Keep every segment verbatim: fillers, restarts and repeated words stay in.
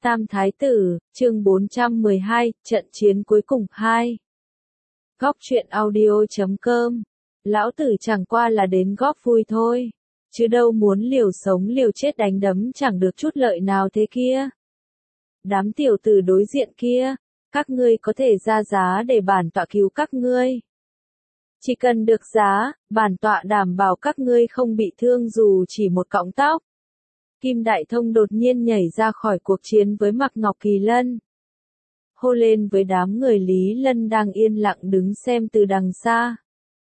Tam Thái Tử, chương bốn trăm mười hai, trận chiến cuối cùng hai. Góc truyện audio.com. Lão tử chẳng qua là đến góp vui thôi, chứ đâu muốn liều sống liều chết đánh đấm chẳng được chút lợi nào thế kia. Đám tiểu tử đối diện kia, các ngươi có thể ra giá để bản tọa cứu các ngươi. Chỉ cần được giá, bản tọa đảm bảo các ngươi không bị thương dù chỉ một cọng tóc. Kim Đại Thông đột nhiên nhảy ra khỏi cuộc chiến với Mạc Ngọc Kỳ Lân. Hô lên với đám người Lý Lân đang yên lặng đứng xem từ đằng xa.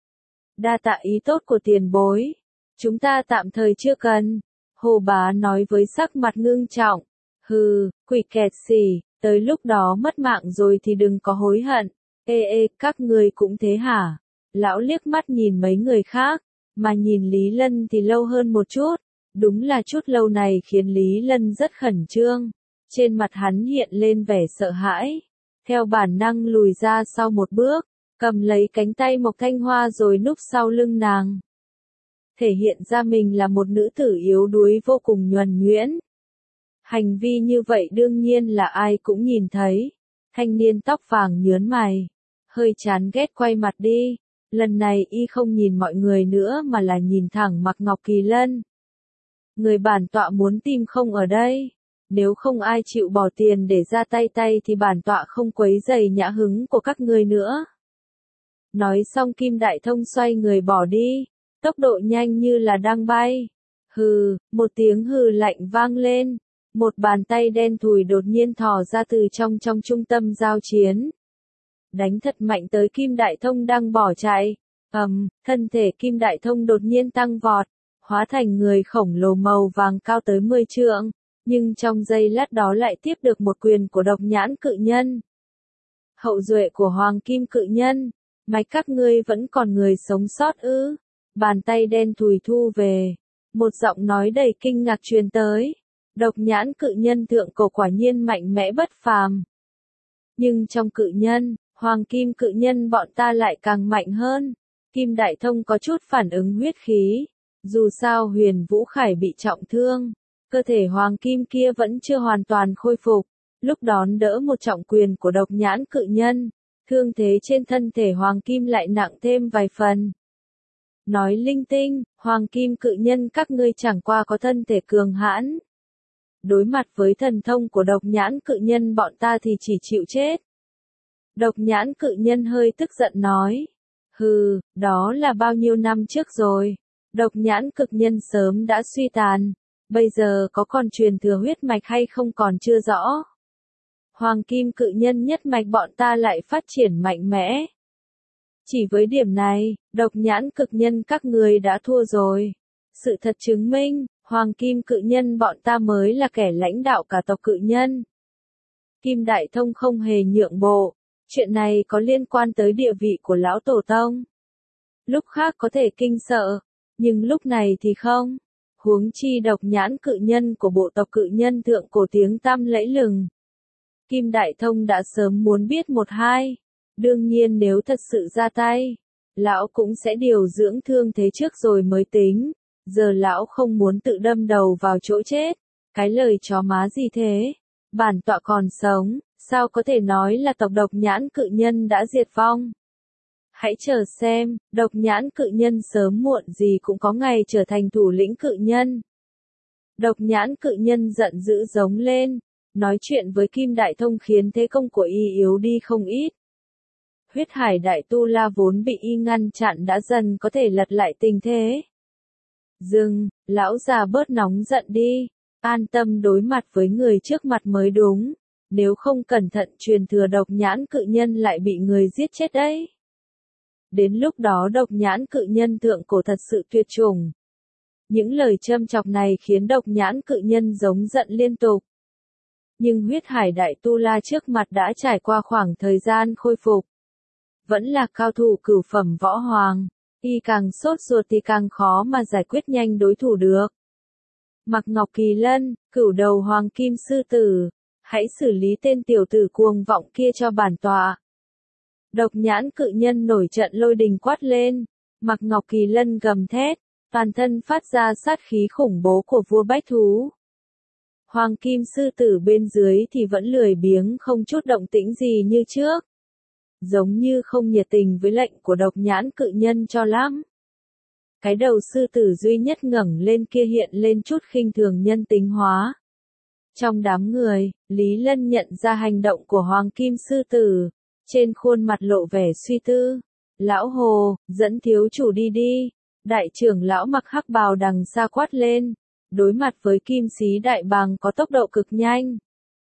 Đa tạ ý tốt của tiền bối. Chúng ta tạm thời chưa cần. Hồ Bá nói với sắc mặt ngưng trọng. Hừ, quỷ kẹt xỉ, tới lúc đó mất mạng rồi thì đừng có hối hận. Ê ê, các ngươi cũng thế hả? Lão liếc mắt nhìn mấy người khác, mà nhìn Lý Lân thì lâu hơn một chút. Đúng là chút lâu này khiến Lý Lân rất khẩn trương. Trên mặt hắn hiện lên vẻ sợ hãi. Theo bản năng lùi ra sau một bước, cầm lấy cánh tay Mộc Thanh Hoa rồi núp sau lưng nàng. Thể hiện ra mình là một nữ tử yếu đuối vô cùng nhuần nhuyễn. Hành vi như vậy đương nhiên là ai cũng nhìn thấy. Thanh niên tóc vàng nhớn mày, hơi chán ghét quay mặt đi. Lần này y không nhìn mọi người nữa mà là nhìn thẳng Mạc Ngọc Kỳ Lân. Người bản tọa muốn tìm không ở đây. Nếu không ai chịu bỏ tiền để ra tay tay thì bản tọa không quấy rầy nhã hứng của các ngươi nữa. Nói xong Kim Đại Thông xoay người bỏ đi, tốc độ nhanh như là đang bay. Hừ, một tiếng hừ lạnh vang lên, một bàn tay đen thùi đột nhiên thò ra từ trong trong trung tâm giao chiến. Đánh thật mạnh tới Kim Đại Thông đang bỏ chạy. Ầm, um, thân thể Kim Đại Thông đột nhiên tăng vọt, hóa thành người khổng lồ màu vàng cao tới mười trượng, nhưng trong giây lát đó lại tiếp được một quyền của Độc Nhãn Cự Nhân. Hậu duệ của Hoàng Kim Cự Nhân, mạch các ngươi vẫn còn người sống sót ư? Bàn tay đen thùi thu về, một giọng nói đầy kinh ngạc truyền tới. Độc Nhãn Cự Nhân thượng cổ quả nhiên mạnh mẽ bất phàm. Nhưng trong cự nhân, Hoàng Kim Cự Nhân bọn ta lại càng mạnh hơn. Kim Đại Thông có chút phản ứng huyết khí. Dù sao Huyền Vũ Khải bị trọng thương, cơ thể Hoàng Kim kia vẫn chưa hoàn toàn khôi phục. Lúc đón đỡ một trọng quyền của Độc Nhãn Cự Nhân, thương thế trên thân thể Hoàng Kim lại nặng thêm vài phần. Nói linh tinh, Hoàng Kim Cự Nhân các ngươi chẳng qua có thân thể cường hãn. Đối mặt với thần thông của Độc Nhãn Cự Nhân bọn ta thì chỉ chịu chết. Độc Nhãn Cự Nhân hơi tức giận nói. Hừ, đó là bao nhiêu năm trước rồi. Độc Nhãn Cực Nhân sớm đã suy tàn, bây giờ có còn truyền thừa huyết mạch hay không còn chưa rõ. Hoàng Kim Cự Nhân nhất mạch bọn ta lại phát triển mạnh mẽ. Chỉ với điểm này, Độc Nhãn Cực Nhân các người đã thua rồi. Sự thật chứng minh, Hoàng Kim Cự Nhân bọn ta mới là kẻ lãnh đạo cả tộc Cự Nhân. Kim Đại Thông không hề nhượng bộ, chuyện này có liên quan tới địa vị của lão tổ tông. Lúc khác có thể kinh sợ, nhưng lúc này thì không. Huống chi Độc Nhãn Cự Nhân của bộ tộc Cự Nhân thượng cổ tiếng tăm lẫy lừng. Kim Đại Thông đã sớm muốn biết một hai. Đương nhiên nếu thật sự ra tay, lão cũng sẽ điều dưỡng thương thế trước rồi mới tính. Giờ lão không muốn tự đâm đầu vào chỗ chết. Cái lời chó má gì thế? Bản tọa còn sống, sao có thể nói là tộc Độc Nhãn Cự Nhân đã diệt vong? Hãy chờ xem, Độc Nhãn Cự Nhân sớm muộn gì cũng có ngày trở thành thủ lĩnh cự nhân. Độc Nhãn Cự Nhân giận dữ giống lên, nói chuyện với Kim Đại Thông khiến thế công của y yếu đi không ít. Huyết Hải Đại Tu La vốn bị y ngăn chặn đã dần có thể lật lại tình thế. Dừng, lão già bớt nóng giận đi, an tâm đối mặt với người trước mặt mới đúng, nếu không cẩn thận truyền thừa Độc Nhãn Cự Nhân lại bị người giết chết đấy. Đến lúc đó Độc Nhãn Cự Nhân thượng cổ thật sự tuyệt chủng. Những lời châm chọc này khiến Độc Nhãn Cự Nhân giống giận liên tục. Nhưng Huyết Hải Đại Tu La trước mặt đã trải qua khoảng thời gian khôi phục. Vẫn là cao thủ cửu phẩm võ hoàng, y càng sốt ruột thì càng khó mà giải quyết nhanh đối thủ được. Mạc Ngọc Kỳ Lân, cửu đầu Hoàng Kim Sư Tử, hãy xử lý tên tiểu tử cuồng vọng kia cho bản tọa. Độc Nhãn Cự Nhân nổi trận lôi đình quát lên, Mạc Ngọc Kỳ Lân gầm thét, toàn thân phát ra sát khí khủng bố của vua bách thú. Hoàng kim sư tử bên dưới thì vẫn lười biếng không chút động tĩnh gì như trước. Giống như không nhiệt tình với lệnh của độc nhãn cự nhân cho lắm. Cái đầu sư tử duy nhất ngẩng lên kia hiện lên chút khinh thường nhân tính hóa. Trong đám người, Lý Lân nhận ra hành động của Hoàng kim sư tử, trên khuôn mặt lộ vẻ suy tư. Lão Hồ, dẫn thiếu chủ đi đi. Đại trưởng lão mặc hắc bào đằng xa quát lên, đối mặt với kim sĩ đại bàng có tốc độ cực nhanh.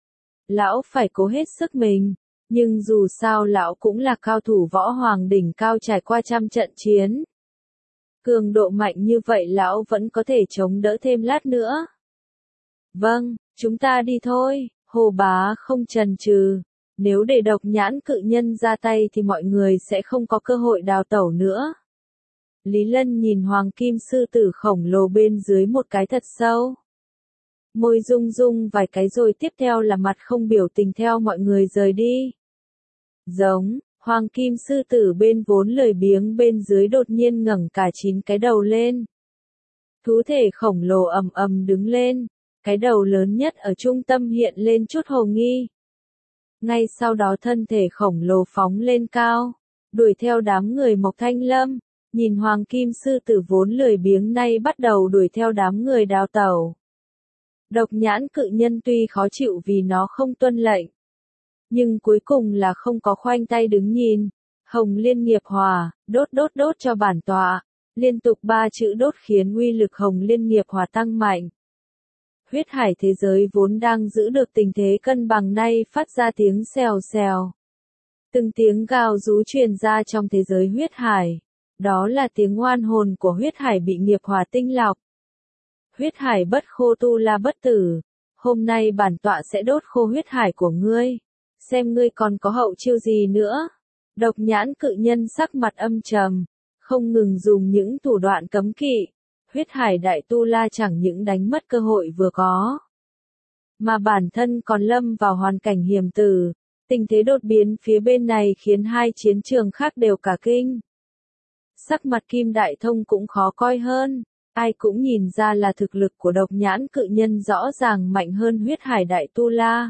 Lão phải cố hết sức mình, nhưng dù sao lão cũng là cao thủ võ hoàng đỉnh cao trải qua trăm trận chiến. Cường độ mạnh như vậy lão vẫn có thể chống đỡ thêm lát nữa. Vâng, chúng ta đi thôi, Hồ bá không chần chừ. Nếu để độc nhãn cự nhân ra tay thì mọi người sẽ không có cơ hội đào tẩu nữa. Lý Lân nhìn hoàng kim sư tử khổng lồ bên dưới một cái thật sâu. Môi rung rung vài cái rồi tiếp theo là mặt không biểu tình theo mọi người rời đi. Giống, hoàng kim sư tử bên vốn lười biếng bên dưới đột nhiên ngẩng cả chín cái đầu lên. Thú thể khổng lồ ầm ầm đứng lên, cái đầu lớn nhất ở trung tâm hiện lên chút hồ nghi. Ngay sau đó thân thể khổng lồ phóng lên cao, đuổi theo đám người Mộc Thanh Lâm, nhìn hoàng kim sư tử vốn lười biếng nay bắt đầu đuổi theo đám người đào tẩu. Độc nhãn cự nhân tuy khó chịu vì nó không tuân lệnh, nhưng cuối cùng là không có khoanh tay đứng nhìn. Hồng Liên Nghiệp Hỏa, đốt đốt đốt cho bản tọa, liên tục ba chữ đốt khiến uy lực Hồng Liên Nghiệp Hỏa tăng mạnh. Huyết hải thế giới vốn đang giữ được tình thế cân bằng nay phát ra tiếng xèo xèo. Từng tiếng gào rú truyền ra trong thế giới huyết hải. Đó là tiếng oan hồn của huyết hải bị nghiệp hỏa tinh lọc. Huyết hải bất khô tu la bất tử. Hôm nay bản tọa sẽ đốt khô huyết hải của ngươi. Xem ngươi còn có hậu chiêu gì nữa. Độc nhãn cự nhân sắc mặt âm trầm. Không ngừng dùng những thủ đoạn cấm kỵ. Huyết hải đại tu la chẳng những đánh mất cơ hội vừa có, mà bản thân còn lâm vào hoàn cảnh hiểm tử. Tình thế đột biến phía bên này khiến hai chiến trường khác đều cả kinh. Sắc mặt Kim Đại Thông cũng khó coi hơn. Ai cũng nhìn ra là thực lực của độc nhãn cự nhân rõ ràng mạnh hơn huyết hải đại tu la.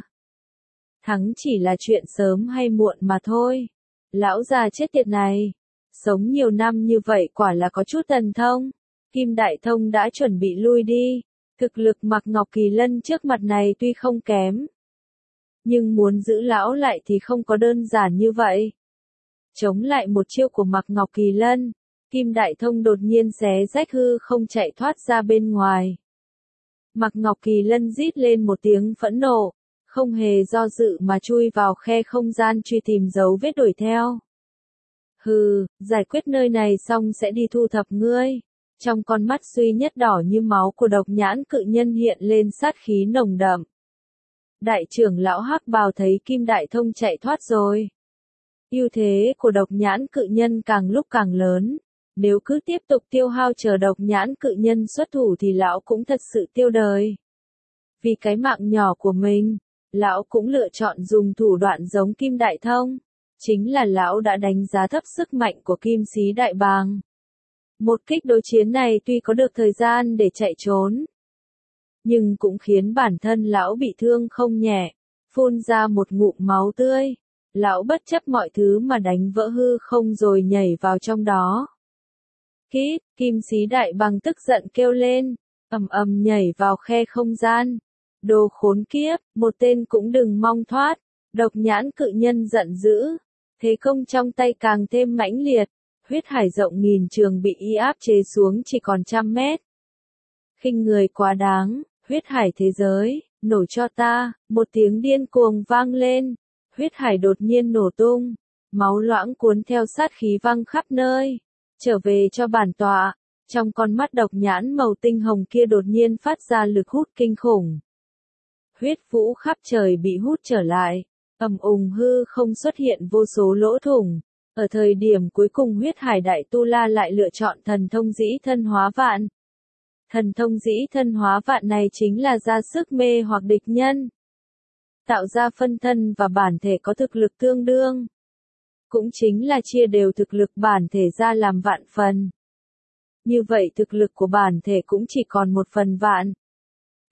Thắng chỉ là chuyện sớm hay muộn mà thôi. Lão già chết tiệt này, sống nhiều năm như vậy quả là có chút thần thông. Kim Đại Thông đã chuẩn bị lui đi. Thực lực Mạc Ngọc Kỳ Lân trước mặt này tuy không kém, nhưng muốn giữ lão lại thì không có đơn giản như vậy. Chống lại một chiêu của Mạc Ngọc Kỳ Lân, Kim Đại Thông đột nhiên xé rách hư không chạy thoát ra bên ngoài. Mạc Ngọc Kỳ Lân rít lên một tiếng phẫn nộ, không hề do dự mà chui vào khe không gian truy tìm dấu vết đuổi theo. Hừ, giải quyết nơi này xong sẽ đi thu thập ngươi. Trong con mắt duy nhất đỏ như máu của độc nhãn cự nhân hiện lên sát khí nồng đậm. Đại trưởng lão hắc bào thấy Kim Đại Thông chạy thoát rồi. Ưu thế của độc nhãn cự nhân càng lúc càng lớn. Nếu cứ tiếp tục tiêu hao chờ độc nhãn cự nhân xuất thủ thì lão cũng thật sự tiêu đời. Vì cái mạng nhỏ của mình, lão cũng lựa chọn dùng thủ đoạn giống Kim Đại Thông. Chính là lão đã đánh giá thấp sức mạnh của Kim Sĩ Đại Bàng. Một kích đối chiến này tuy có được thời gian để chạy trốn, nhưng cũng khiến bản thân lão bị thương không nhẹ, phun ra một ngụm máu tươi. Lão bất chấp mọi thứ mà đánh vỡ hư không rồi nhảy vào trong đó. Kít, Kim Sĩ Đại Bàng tức giận kêu lên, ầm ầm nhảy vào khe không gian. Đồ khốn kiếp, một tên cũng đừng mong thoát. Độc nhãn cự nhân giận dữ, thế công trong tay càng thêm mãnh liệt. Huyết hải rộng nghìn trường bị y áp chế xuống chỉ còn trăm mét. Khinh người quá đáng, huyết hải thế giới, nổ cho ta, một tiếng điên cuồng vang lên. Huyết hải đột nhiên nổ tung, máu loãng cuốn theo sát khí văng khắp nơi. Trở về cho bản tọa, trong con mắt độc nhãn màu tinh hồng kia đột nhiên phát ra lực hút kinh khủng. Huyết vũ khắp trời bị hút trở lại, ầm ùng hư không xuất hiện vô số lỗ thủng. Ở thời điểm cuối cùng huyết hải đại tu la lại lựa chọn thần thông dĩ thân hóa vạn. Thần thông dĩ thân hóa vạn này chính là ra sức mê hoặc địch nhân. Tạo ra phân thân và bản thể có thực lực tương đương. Cũng chính là chia đều thực lực bản thể ra làm vạn phần. Như vậy thực lực của bản thể cũng chỉ còn một phần vạn.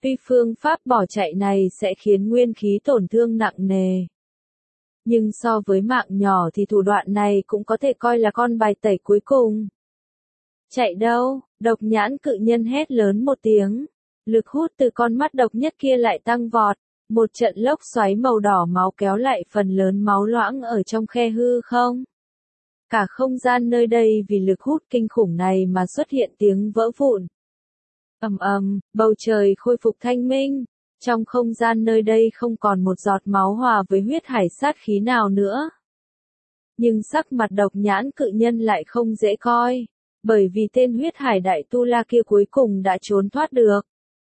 Tuy phương pháp bỏ chạy này sẽ khiến nguyên khí tổn thương nặng nề. Nhưng so với mạng nhỏ thì thủ đoạn này cũng có thể coi là con bài tẩy cuối cùng. Chạy đâu? Độc nhãn cự nhân hét lớn một tiếng. Lực hút từ con mắt độc nhất kia lại tăng vọt. Một trận lốc xoáy màu đỏ máu kéo lại phần lớn máu loãng ở trong khe hư không. Cả không gian nơi đây vì lực hút kinh khủng này mà xuất hiện tiếng vỡ vụn. Ầm ầm, bầu trời khôi phục thanh minh. Trong không gian nơi đây không còn một giọt máu hòa với huyết hải sát khí nào nữa. Nhưng sắc mặt độc nhãn cự nhân lại không dễ coi. Bởi vì tên huyết hải đại tu la kia cuối cùng đã trốn thoát được.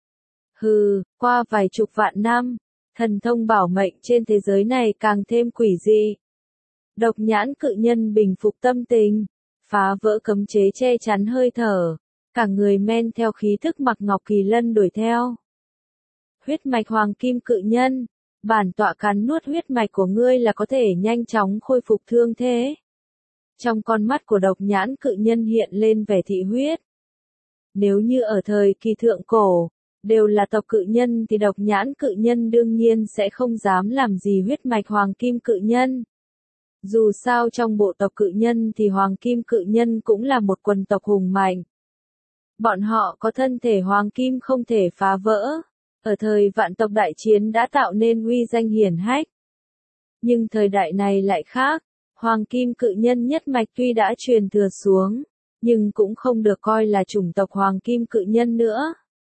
Hừ, qua vài chục vạn năm, thần thông bảo mệnh trên thế giới này càng thêm quỷ dị. Độc nhãn cự nhân bình phục tâm tình, phá vỡ cấm chế che chắn hơi thở, cả người men theo khí thức Mạc Ngọc Kỳ Lân đuổi theo. Huyết mạch hoàng kim cự nhân, bản tọa cắn nuốt huyết mạch của ngươi là có thể nhanh chóng khôi phục thương thế. Trong con mắt của độc nhãn cự nhân hiện lên vẻ thị huyết. Nếu như ở thời kỳ thượng cổ, đều là tộc cự nhân thì độc nhãn cự nhân đương nhiên sẽ không dám làm gì huyết mạch hoàng kim cự nhân. Dù sao trong bộ tộc cự nhân thì hoàng kim cự nhân cũng là một quần tộc hùng mạnh. Bọn họ có thân thể hoàng kim không thể phá vỡ. Ở thời vạn tộc đại chiến đã tạo nên uy danh hiển hách. Nhưng thời đại này lại khác. Hoàng kim cự nhân nhất mạch tuy đã truyền thừa xuống, nhưng cũng không được coi là chủng tộc hoàng kim cự nhân nữa.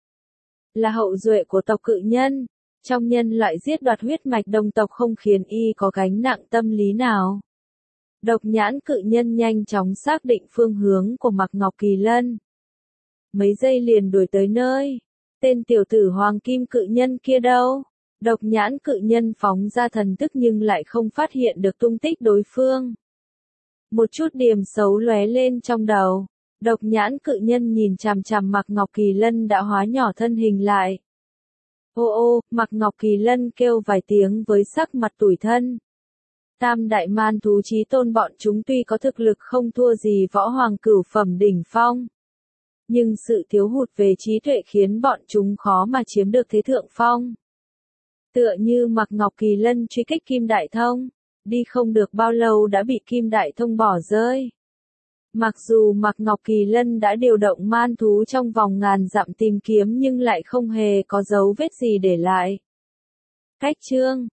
Là hậu duệ của tộc cự nhân, trong nhân loại giết đoạt huyết mạch đồng tộc không khiến y có gánh nặng tâm lý nào. Độc nhãn cự nhân nhanh chóng xác định phương hướng của Mạc Ngọc Kỳ Lân. Mấy giây liền đuổi tới nơi. Tên tiểu tử hoàng kim cự nhân kia đâu? Độc nhãn cự nhân phóng ra thần thức nhưng lại không phát hiện được tung tích đối phương. Một chút điểm xấu lóe lên trong đầu. Độc nhãn cự nhân nhìn chằm chằm Mạc Ngọc Kỳ Lân đã hóa nhỏ thân hình lại. Ô ô, Mạc Ngọc Kỳ Lân kêu vài tiếng với sắc mặt tủi thân. Tam đại man thú chí tôn bọn chúng tuy có thực lực không thua gì võ hoàng cửu phẩm đỉnh phong. Nhưng sự thiếu hụt về trí tuệ khiến bọn chúng khó mà chiếm được thế thượng phong. Tựa như Mạc Ngọc Kỳ Lân truy kích Kim Đại Thông, đi không được bao lâu đã bị Kim Đại Thông bỏ rơi. Mặc dù Mạc Ngọc Kỳ Lân đã điều động man thú trong vòng ngàn dặm tìm kiếm nhưng lại không hề có dấu vết gì để lại. Cách chương